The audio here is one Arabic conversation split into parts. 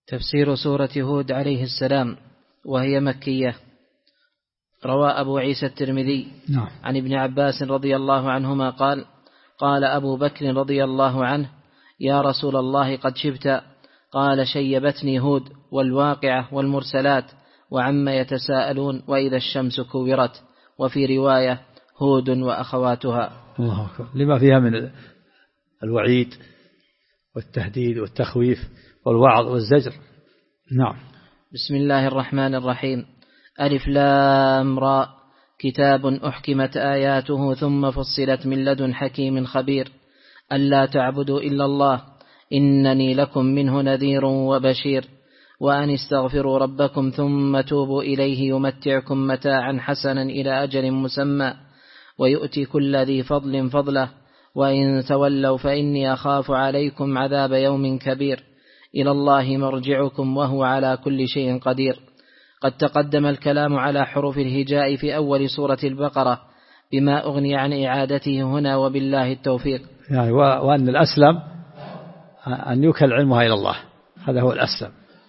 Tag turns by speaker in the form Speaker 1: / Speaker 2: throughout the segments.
Speaker 1: تفسير سورة هود عليه السلام وهي مكية. روى أبو عيسى الترمذي عن ابن عباس رضي الله عنهما قال: قال أبو بكر رضي الله عنه: يا رسول الله قد شبت. قال: شيبتني هود والواقعة والمرسلات وعما يتساءلون وإذا الشمس كورت، وفي رواية هود وأخواتها.
Speaker 2: الله أكبر. لما فيها من الوعيد والتهديد والتخويف والوعظ والزجر. نعم.
Speaker 1: بسم الله الرحمن الرحيم. ألف لام را، كتاب أحكمت آياته ثم فصلت من لدن حكيم خبير، ألا تعبدوا إلا الله إنني لكم منه نذير وبشير، وأن استغفروا ربكم ثم توبوا إليه يمتعكم متاعا حسنا إلى أجل مسمى ويؤتي كل ذي فضل فضله، وإن تولوا فإني أخاف عليكم عذاب يوم كبير، إلى الله مرجعكم وهو على كل شيء قدير. قد تقدم الكلام على حروف الهجاء في أول سورة البقرة بما أغني عن إعادته هنا، وبالله التوفيق.
Speaker 2: يعني وأن الأسلم أن يوكل علمها إلى الله، هذا هو الأسلم.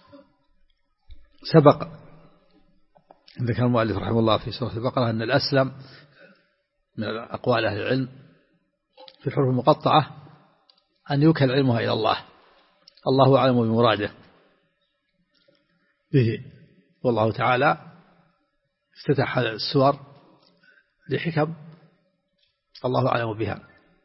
Speaker 2: سبق ذكر المؤلف رحمه الله في سورة البقرة أن الأسلم من أقوال أهل العلم في الحروف المقطعة أن يوكل علمها إلى الله، الله أعلم بمراده به. والله تعالى افتتح السور لحكم الله أعلم بها،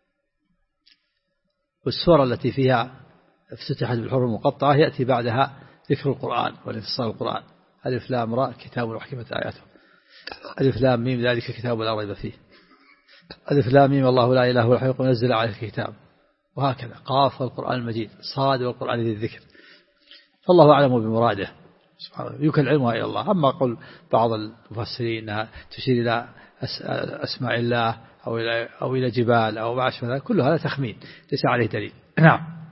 Speaker 2: والسور التي فيها افتتحت بالحروف المقطعة يأتي بعدها ذكر القرآن والانتصار القرآن. ألف لام را كتاب أحكمت آياته، ألف لام ميم ذلك كتاب لا ريب فيه، ألف لام ميم الله لا إله إلا هو الحي القيوم نزل عليك الكتاب، وهكذا قاف والقرآن المجيد صاد والقرآن ذي الذكر. فالله أعلم بمراده سبحانه، يوكل علمها إلى الله. أما قل بعض المفسرين أنها تشير إلى أسماء الله أو إلى جبال أو ما أشبه ذلك، كل هذا تخمين ليس عليه دليل. نعم.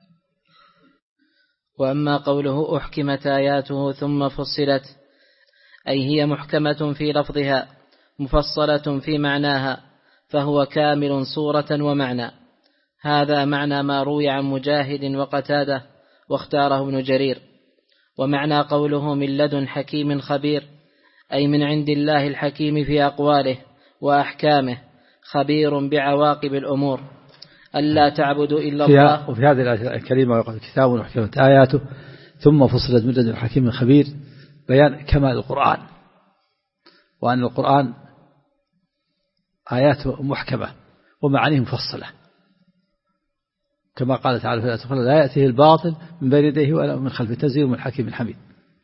Speaker 1: وأما قوله أحكمت آياته ثم فصلت، أي هي محكمة في لفظها مفصلة في معناها، فهو كامل صورة ومعنى. هذا معنى ما روي عن مجاهد وقتادة واختاره ابن جرير. ومعنى قوله من لدن حكيم خبير، أي من عند الله الحكيم في أقواله وأحكامه، خبير بعواقب الأمور، ألا تعبدوا إلا الله.
Speaker 2: وفي هذه الآية الكريمة يقول كتاب أحكمت آياته ثم فصلت من لدن حكيم خبير، بيان كمال القرآن، وأن القرآن آياته محكمة ومعانيه مفصلة، كما قال تعالى في الآية الأخرى لا يأتيه الباطل من بين يديه ولا من خلفه تنزيل من حكيم حميد.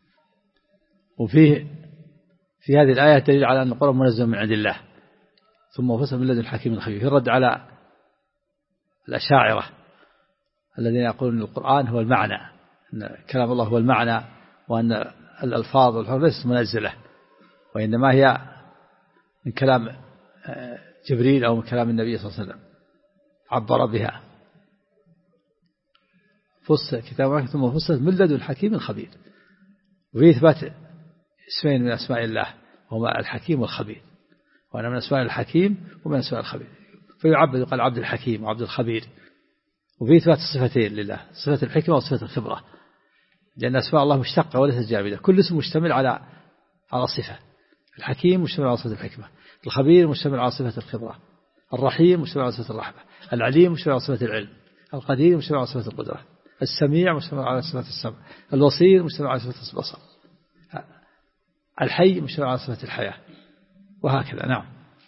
Speaker 2: وفيه في هذه الآية دليل على أن القرآن منزل من عند الله ثم فصل من لدن الحكيم خبير، في الرد على الأشاعرة الذين يقولون أن القرآن هو المعنى، أن كلام الله هو المعنى، وأن الألفاظ والحروف ليست منزلة، وإنما هي من كلام جبريل أو من كلام النبي صلى الله عليه وسلم عبر بها. فصل كتاب ثم فصلت من لدن الحكيم الخبير، وفي إثبات اسمين من أسماء الله وهما الحكيم والخبير، وأنا من أسماء الحكيم ومن أسماء الخبير، فيعبد يقال عبد الحكيم وعبد الخبير. وفي إثبات الصفتين لله، صفة الحكمة وصفة الخبرة، لأن أسماء الله مشتقة وليست جامدة، كل اسم مشتمل على صفة. الحكيم مشتمل على صفة الحكمة، الخبير مشتمل على صفة الخبرة، الرحيم مشتمل على صفة الرحمة، العليم مشتمل على صفة العلم، القدير مشتمل على صفة القدرة، السميع مشتمل على صفة السمع، البصير مشتمل على صفة البصر، الحي مشتمل على صفة الحياة، وهكذا. نعم.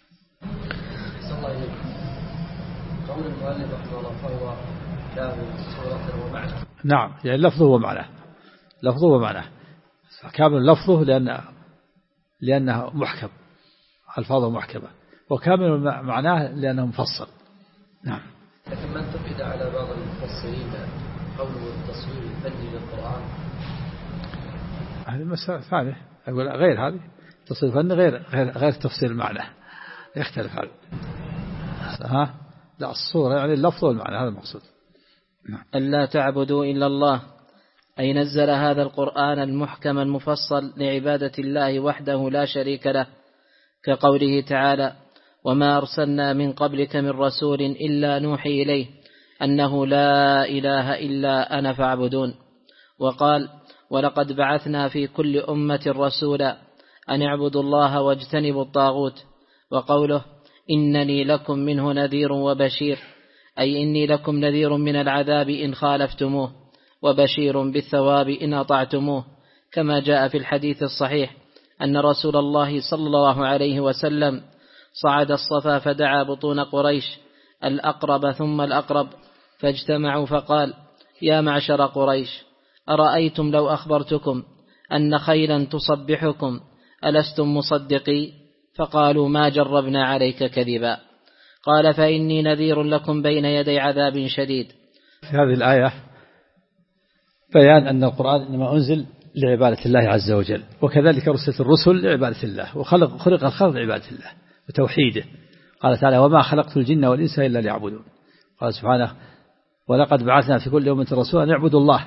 Speaker 3: قول المؤلف رحمه الله فهو كامل صورة ومعنى.
Speaker 2: نعم، يعني لفظه ومعناه، لفظه ومعناه كامل لفظه لأنه محكم، ألفاظه محكمة، وكامل معناه لأنه مفصل. نعم.
Speaker 3: لكن من تقيد على بعض المفسرين قوله التصوير الفني للقرآن،
Speaker 2: هذه مسألة ثانية، أقول غير هذه تصوير فني غير تفسير المعنى، يختلف هذا. لا، الصورة يعني اللفظ والمعنى، هذا المقصود.
Speaker 1: نعم. ألا تعبدوا إلا الله، أي نزل هذا القرآن المحكم المفصل لعبادة الله وحده لا شريك له، كقوله تعالى وما أرسلنا من قبلك من رسول إلا نوحي إليه أنه لا إله إلا أنا فاعبدون. وقال ولقد بعثنا في كل أمة رسولا أن اعبدوا الله واجتنبوا الطاغوت. وقوله إنني لكم منه نذير وبشير، أي إني لكم نذير من العذاب إن خالفتموه، وبشير بالثواب إن أطعتموه، كما جاء في الحديث الصحيح أن رسول الله صلى الله عليه وسلم صعد الصفا فدعا بطون قريش الأقرب ثم الأقرب، فاجتمعوا فقال: يا معشر قريش، أرأيتم لو أخبرتكم أن خيلا تصبحكم ألستم مصدقي؟ فقالوا: ما جربنا عليك كذبا. قال: فإني نذير لكم بين يدي عذاب شديد.
Speaker 2: في هذه الآية بيان أن القرآن إنما أنزل لعبادة الله عز وجل، وكذلك رسلت الرسل لعبادة الله، خلق الخلق لعبادة الله وتوحيده. قال تعالى: وما خلقت الجن والإنس إلا ليعبدون. قال سبحانه: ولقد بعثنا في كل أمة رسولا أن اعبدوا الله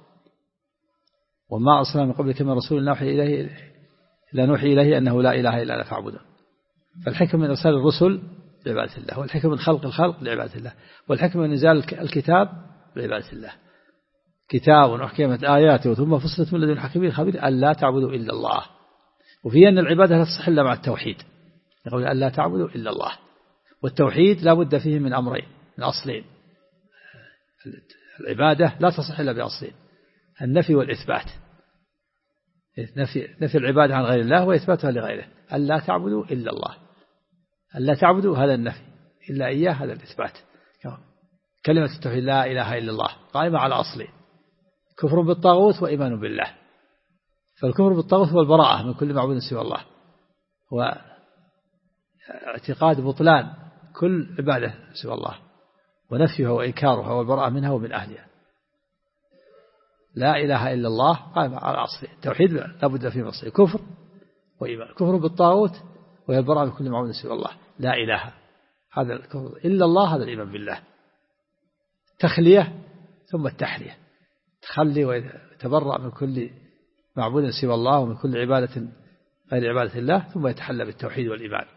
Speaker 2: وما أرسلنا من قبلك من رسول لا نوحي إليه أنه لا إله إلا أنا فاعبدون. فالحكم من إرسال الرسل لعبادة الله، والحكم من خلق الخلق لعبادة الله، والحكم من نزال الكتاب لعبادة الله. كتاب أحكمت آياته ثم فصلت من لدن حكيم خبير ألا تعبدوا إلا الله. وفي أن العبادة لا تصح إلا مع التوحيد، يقول ألا تعبدوا إلا الله، والتوحيد لا بد فيه من أمرين، من أصلين. العبادة لا تصح إلا بأصلين: النفي والإثبات. نفي العبادة عن غير الله وإثباتها لغيره. ألا تعبدوا إلا الله، ألا تعبدوا هذا النفي، إلا إياه هذا الإثبات. كلمة التوحيد لا إله إلا الله قائمة على أصلين: كفر بالطاغوت وإيمان بالله. فالكفر بالطاغوت هو البراءة من كل معبود سوى الله، واعتقاد بطلان كل عبادة سوى الله، ونفيها وإنكارها والبراءة منها ومن أهلها. لا إله إلا الله قائمة على أصلين: توحيد لا بد فيه أصلين: كفر وإيمان. كفر بالطاغوت وهي البراءة من كل معبود سوى الله، لا إله هذا الكفر إلا الله، هذا الإيمان بالله. تخلية ثم التحلية، تخلي ويتبرأ من كل معبود سوى الله ومن كل عبادة غير عبادة الله، ثم يتحلى بالتوحيد والإيمان.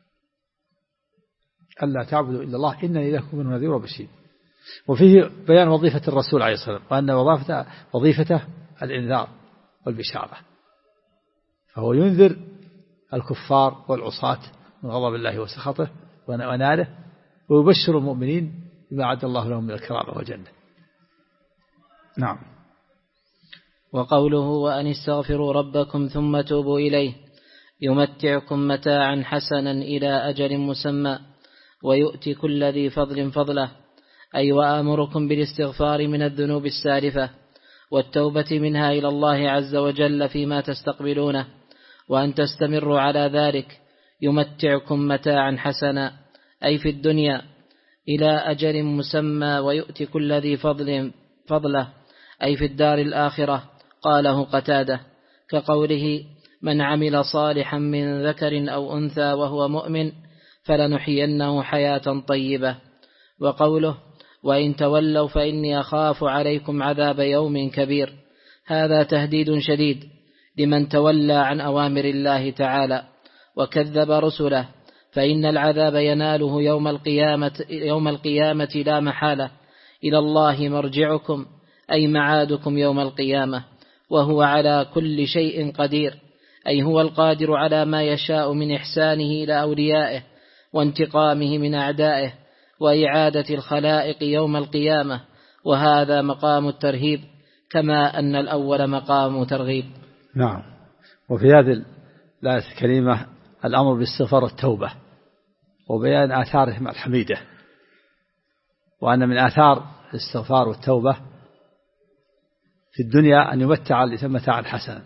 Speaker 2: ألا تعبدوا إلا الله إنني لكم منه نذير وبشير. وفيه بيان وظيفة الرسول عليه الصلاة والسلام، وأن وظيفته الإنذار والبشارة، فهو ينذر الكفار والعصاة من غضب الله وسخطه وناره، ويبشر المؤمنين بما أعد الله لهم من الكرامة والجنة. نعم.
Speaker 1: وقوله: وأن استغفروا ربكم ثم توبوا إليه، يمتعكم متاعا حسنا إلى أجل مسمى ويؤتي كل ذي فضل فضله، أي وآمركم بالاستغفار من الذنوب السالفة والتوبة منها إلى الله عز وجل فيما تستقبلونه، وأن تستمروا على ذلك. يمتعكم متاعا حسنا أي في الدنيا إلى أجل مسمى، ويؤتي كل ذي فضل فضله أي في الدار الآخرة. قاله قتادة كقوله: من عمل صالحا من ذكر أو أنثى وهو مؤمن فلنحيينه حياة طيبة. وقوله: وإن تولوا فإني أخاف عليكم عذاب يوم كبير، هذا تهديد شديد لمن تولى عن أوامر الله تعالى وكذب رسله، فإن العذاب يناله يوم القيامة لا محالة. إلى الله مرجعكم أي معادكم يوم القيامة، وهو على كل شيء قدير، أي هو القادر على ما يشاء من إحسانه إلى أوليائه وانتقامه من أعدائه وإعادة الخلائق يوم القيامة، وهذا مقام الترهيب كما أن الأول مقام ترغيب.
Speaker 2: نعم. وفي هذه الآية الكريمة الأمر بالاستغفار والتوبة، وبيان آثارهم الحميدة، وأن من آثار الاستغفار والتوبة في الدنيا أن يمتع متاعا حسنا،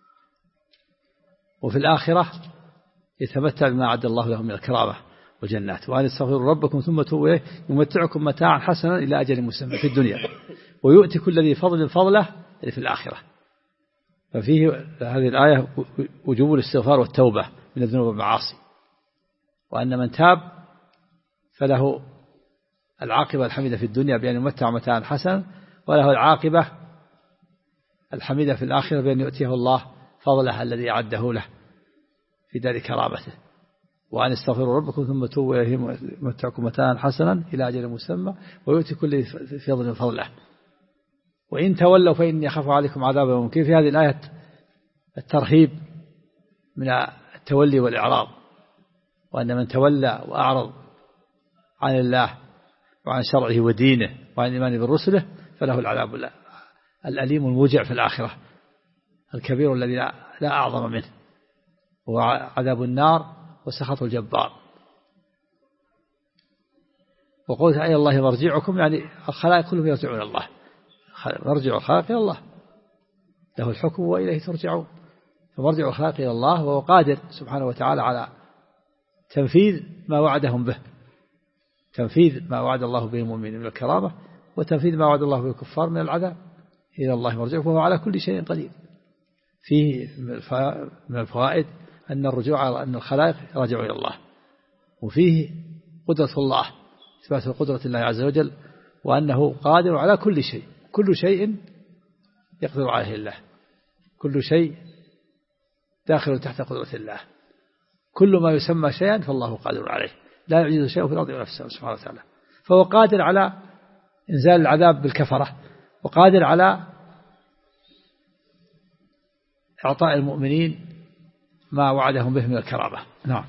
Speaker 2: وفي الآخرة يتمتع بما أعد الله لهم من الكرامة والجنات. وأن استغفروا ربكم ثم توبوا إليه يمتعكم متاعا حسنا إلى أجل مسمى في الدنيا، ويؤتي كل ذي فضل فضله في الآخرة. ففيه هذه الآية وجوب الاستغفار والتوبة من الذنوب والمعاصي، وأن من تاب فله العاقبة الحميدة في الدنيا بأن يمتع متاعا حسنا، وله العاقبة الحميدة في الآخرة بأن يؤتيه الله فضله الذي أعده له في دار كرامته. وأن استغفروا ربكم ثم توبوا إليه يمتعكم متاعا حسنا إلى أجل مسمى ويؤتي كل فضل فضله. وإن تولوا فإني أخاف عليكم عذاب يوم. كيف في هذه الآية الترهيب من التولي والإعراض، وأن من تولى وأعرض عن الله وعن شرعه ودينه وعن إيمانه برسله فله العذاب الأليم الموجع في الآخرة الكبير الذي لا أعظم منه، هو عذاب النار وسخط الجبار. وقلت أي الله مرجعكم، يعني الخلائق كلهم يرجعون إلى الله، مرجع الخلائق إلى الله، له الحكم وإليه ترجعون. فمرجع الخلائق إلى الله، وهو قادر سبحانه وتعالى على تنفيذ ما وعدهم به، تنفيذ ما وعد الله به المؤمنين من الكرامة، وتنفيذ ما وعد الله به الكفار من العذاب. إلى الله مرجعكم وهو على كل شيء قدير. فيه من الفوائد أن الرجوع، أن الخلائق راجعوا إلى الله، وفيه قدرة الله، إثبات قدرة الله عز وجل، وأنه قادر على كل شيء، كل شيء يقدر عليه الله، كل شيء داخل تحت قدرة الله، كل ما يسمى شيئا فالله قادر عليه، لا يعجز شيء في الأرض ونفسه سبحانه وتعالى. فهو قادر على إنزال العذاب بالكفرة، وقادر على إعطاء المؤمنين ما وعدهم به من الكرامة. نعم.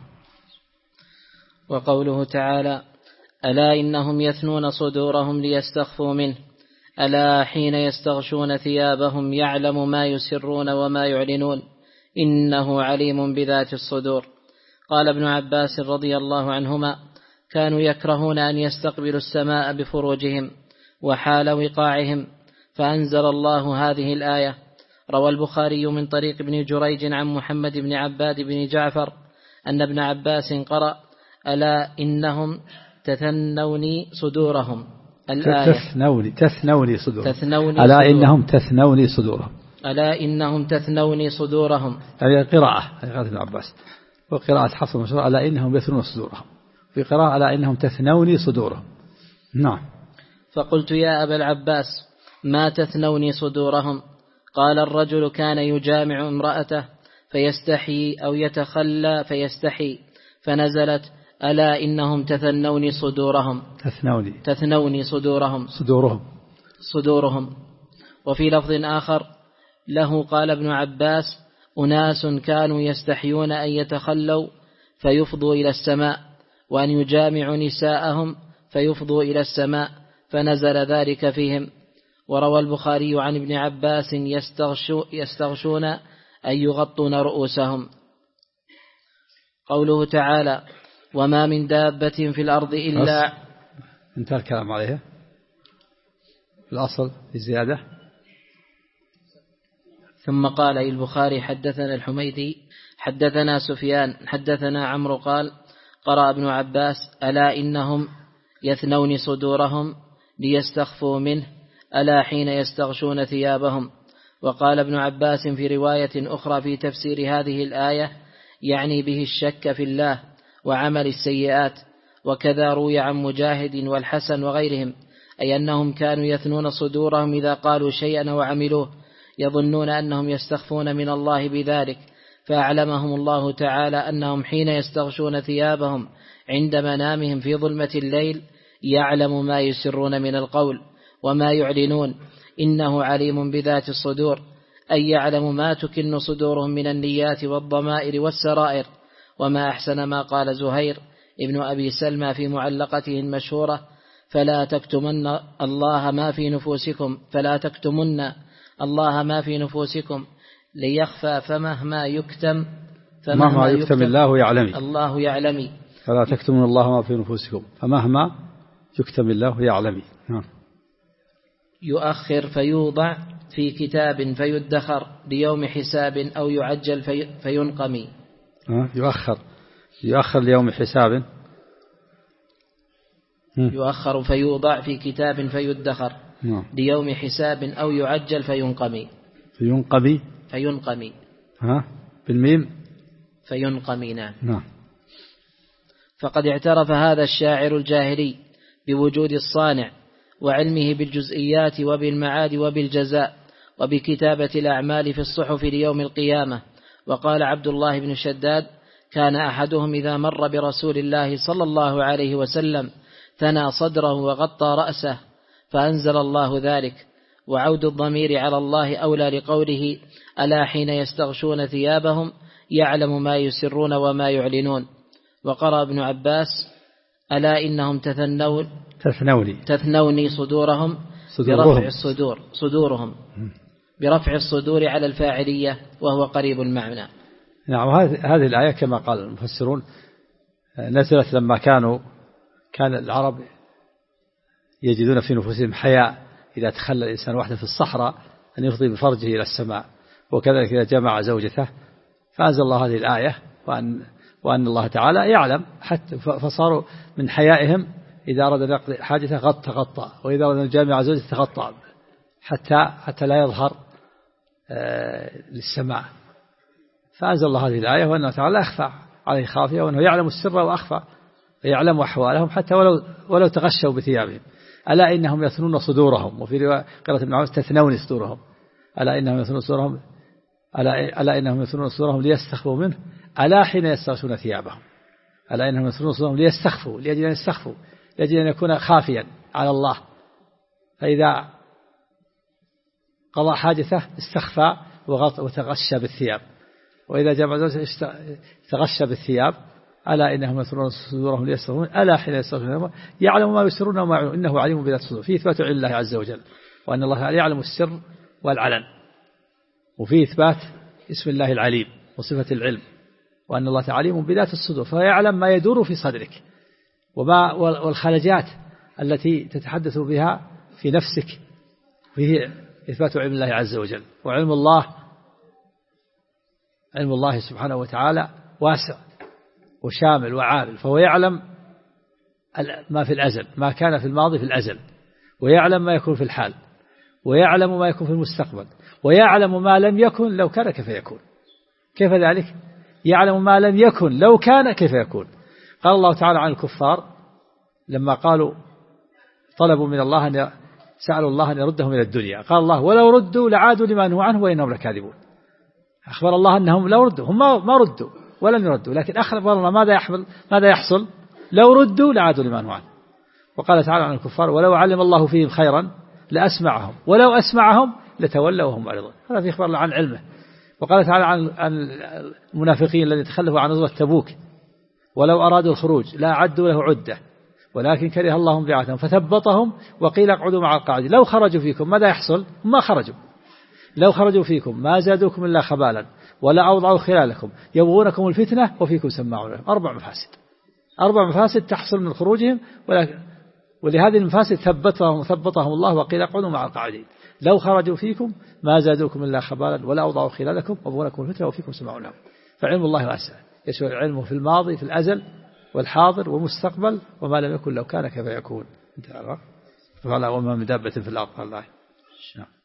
Speaker 1: وقوله تعالى: ألا إنهم يثنون صدورهم ليستخفوا منه، ألا حين يستغشون ثيابهم يعلم ما يسرون وما يعلنون، إنه عليم بذات الصدور. قال ابن عباس رضي الله عنهما: كانوا يكرهون أن يستقبلوا السماء بفروجهم وحال وقاعهم، فأنزل الله هذه الآية. روى البخاري من طريق ابن جريج عن محمد بن عباد بن جعفر أن ابن عباس قرأ: ألا إنهم تثنوني صدورهم، الآية.
Speaker 2: تثنوني صدورهم، ألا إنهم تثنوني صدورهم،
Speaker 1: ألا إنهم تثنوني صدورهم.
Speaker 2: هذه قراءة ابن عباس، وقراءة حفص مشهورة: ألا إنهم يثنون صدورهم، في قراءة: ألا إنهم تثنوني صدورهم. نعم.
Speaker 1: فقلت: يا أبا العباس، ما تثنوني صدورهم؟ قال: الرجل كان يجامع امرأته فيستحي أو يتخلى فيستحي، فنزلت: ألا إنهم تثنوني صدورهم، تثنوني صدورهم. وفي لفظ آخر له قال ابن عباس: أناس كانوا يستحيون أن يتخلوا فيفضوا إلى السماء، وأن يجامعوا نساءهم فيفضوا إلى السماء، فنزل ذلك فيهم. وروى البخاري عن ابن عباس: يستغشون أن يغطون رؤوسهم. قوله تعالى: وما من دابة في الأرض إلا.
Speaker 2: انتهى الكلام عليها. الأصل في زيادة.
Speaker 1: ثم قال البخاري: حدثنا الحميدي حدثنا سفيان حدثنا عمرو قال: قرأ ابن عباس: ألا إنهم يثنون صدورهم ليستخفوا منه، ألا حين يستغشون ثيابهم. وقال ابن عباس في رواية أخرى في تفسير هذه الآية: يعني به الشك في الله وعمل السيئات. وكذا روي عن مجاهد والحسن وغيرهم، أي أنهم كانوا يثنون صدورهم إذا قالوا شيئا وعملوه، يظنون أنهم يستخفون من الله بذلك، فأعلمهم الله تعالى أنهم حين يستغشون ثيابهم عند منامهم في ظلمة الليل يعلم ما يسرون من القول وما يعلنون، إنه عليم بذات الصدور، أي يعلم ما تكن صدورهم من النيات والضمائر والسرائر. وما أحسن ما قال زهير ابن أبي سلمى في معلقته المشهورة: فلا تكتمن الله ما في نفوسكم ليخفى، فمهما يكتم الله يعلمي.
Speaker 2: فلا تكتمن الله ما في نفوسكم فمهما يكتم الله يعلمي.
Speaker 1: يؤخر فيوضع في كتاب فيدخر ليوم حساب، أو يعجل فينقمي.
Speaker 2: يؤخر ليوم حساب،
Speaker 1: يؤخر فيوضع في كتاب فيدخر ليوم حساب، أو يعجل فينقمي.
Speaker 2: بالميم
Speaker 1: فينقمي. نعم. فقد اعترف هذا الشاعر الجاهلي بوجود الصانع وعلمه بالجزئيات وبالمعاد وبالجزاء وبكتابة الأعمال في الصحف ليوم القيامة. وقال عبد الله بن شداد: كان أحدهم إذا مر برسول الله صلى الله عليه وسلم ثنى صدره وغطى رأسه، فأنزل الله ذلك: وعود الضمير على الله أولى لقوله ألا حين يستغشون ثيابهم يعلم ما يسرون وما يعلنون. وقرأ ابن عباس ألا إنهم تثنوني صدورهم برفع الصدور على الفاعلية وهو قريب المعنى.
Speaker 2: نعم. هذه الآية كما قال المفسرون نزلت لما كان العرب يجدون في نفوسهم حياء إذا تخلى الإنسان وحده في الصحراء أن يفضي بفرجه إلى السماء، وكذلك إذا جمع زوجته، فأنزل الله هذه الآية وأن الله تعالى يعلم، حتى فصاروا من حيائهم إذا أراد أن يقضي حاجته غطى، وإذا أراد أن يجامع زوجته تغطى حتى لا يظهر للسماء. فأنزل الله هذه الآية وأنه تعالى أخفى عليه خافية، وأنه يعلم السر وأخفى، ويعلم أحوالهم حتى ولو تغشوا بثيابهم. ألا إنهم يثنون صدورهم، وفي رواية قراءة ابن عباس تثنون صدورهم. ألا إنهم يثنون صدورهم ليستخفوا منه ألا حين يستغشون ثيابهم. ألا إنهم يثنون صدورهم ليستخفوا، لأجل أن يستخفوا، لأجل أن يكون خافيا على الله. فإذا قضى حاجته استخفى وتغشى بالثياب، وإذا جمع زوجته تغشى بالثياب. ألا إنهم يثنون صدورهم ليستخفوا منه ألا حين يستغشون ثيابهم يعلم ما يسرون وما يعلنون إنه عليم بذات الصدور. فيه إثبات علم الله عز وجل، وأن الله يعلم السر والعلن، وفيه إثبات اسم الله العليم وصفة العلم، وأن الله عليم بذات الصدور، فيعلم ما يدور في صدرك والخلجات التي تتحدث بها في نفسك. فيه إثبات علم الله عز وجل. وعلم الله سبحانه وتعالى واسع وشامل وعامل، فهو يعلم ما في الأزل، ما كان في الماضي في الأزل، ويعلم ما يكون في الحال، ويعلم ما يكون في المستقبل، ويعلم ما لم يكن لو كان كيف يكون. كيف ذلك؟ يعلم ما لم يكن لو كان كيف يكون. قال الله تعالى عن الكفار لما قالوا طلبوا من الله سألوا الله أن يردهم إلى الدنيا، قال الله ولو ردوا لعادوا لما نهوا عنه وإنهم لكاذبون. أخبر الله أنهم لو ردوا، هم ما ردوا ولن يردوا، لكن أخبر الله ماذا يحصل لو ردوا لعادوا لما نهوا عنه. وقال تعالى عن الكفار ولو علم الله فيهم خيرا لأسمعهم ولو أسمعهم لتولوا وهم معرضون. هذا في إخبار عن علمه. وقال تعالى عن المنافقين الذين تخلفوا عن غزوة تبوك ولو أرادوا الخروج لا عدوا له عدة ولكن كره الله بعثهم فثبطهم وقيل اقعدوا مع القاعدين. لو خرجوا فيكم ماذا يحصل؟ ما خرجوا. لو خرجوا فيكم ما زادوكم إلا خبالا ولا أوضعوا خلالكم يبغونكم الفتنة وفيكم سماعون لهم. 4 مفاسد تحصل من خروجهم، ولهذه المفاسد ثبطهم الله وقيل اقعدوا مع القاعدين. لو خرجوا فيكم ما زادوكم إلا خبالا ولا أوضعوا خلالكم يبغونكم الفتنة وفيكم سماعون لهم. فعلم الله واسع، يشمل علمه في الماضي في الأزل والحاضر والمستقبل وما لم يكن لو كان كيف يكون. وما من دابة في الأرض. الله.